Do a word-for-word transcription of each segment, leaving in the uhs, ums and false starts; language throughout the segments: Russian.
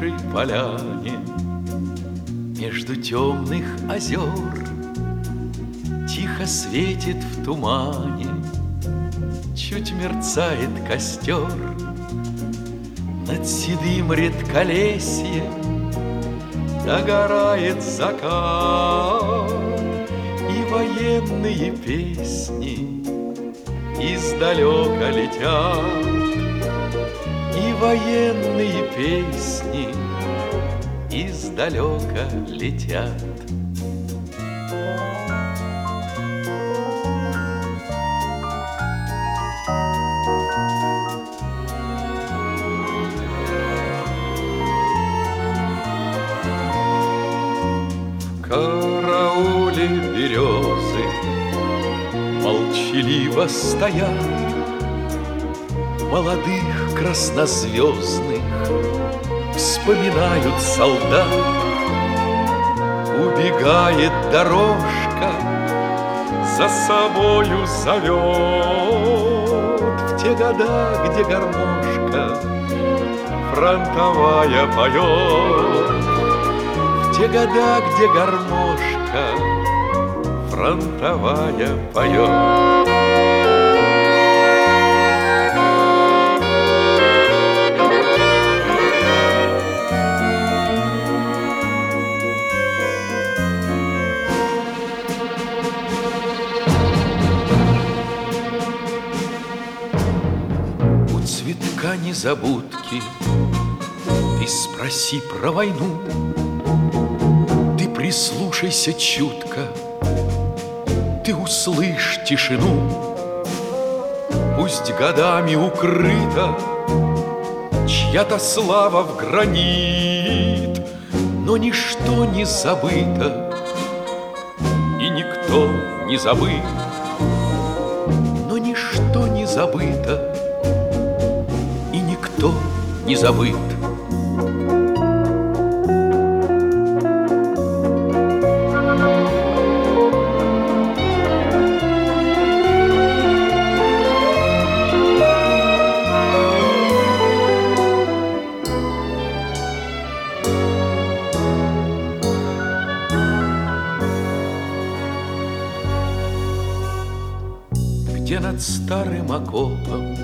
нашей поляне между темных озер тихо светит в тумане, чуть мерцает костер. Над седым редколесьем догорает закат, и военные песни издалека летят, и военные песни издалека летят. В карауле березы молчаливо стоят, молодых краснозвездных вспоминают солдат. Убегает дорожка, за собою зовет в те года, где гармошка фронтовая поет. В те года, где гармошка фронтовая поет. У цветка незабудки ты спроси про войну, ты прислушайся чутко, ты услышь тишину. Пусть годами укрыта чья-то слава в гранит, но ничто не забыто, и никто не забыт. Но ничто не забыто, и никто не забыт. Где над старым окопом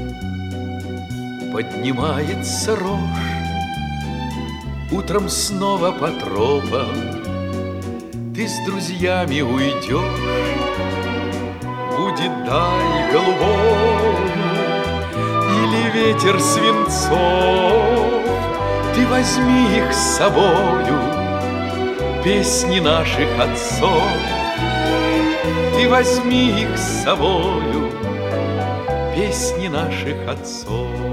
поднимается рожь, утром снова по тропам ты с друзьями уйдешь. Будет даль голубою или ветер свинцов, ты возьми их с собою, песни наших отцов. Ты возьми их с собою, песни наших отцов.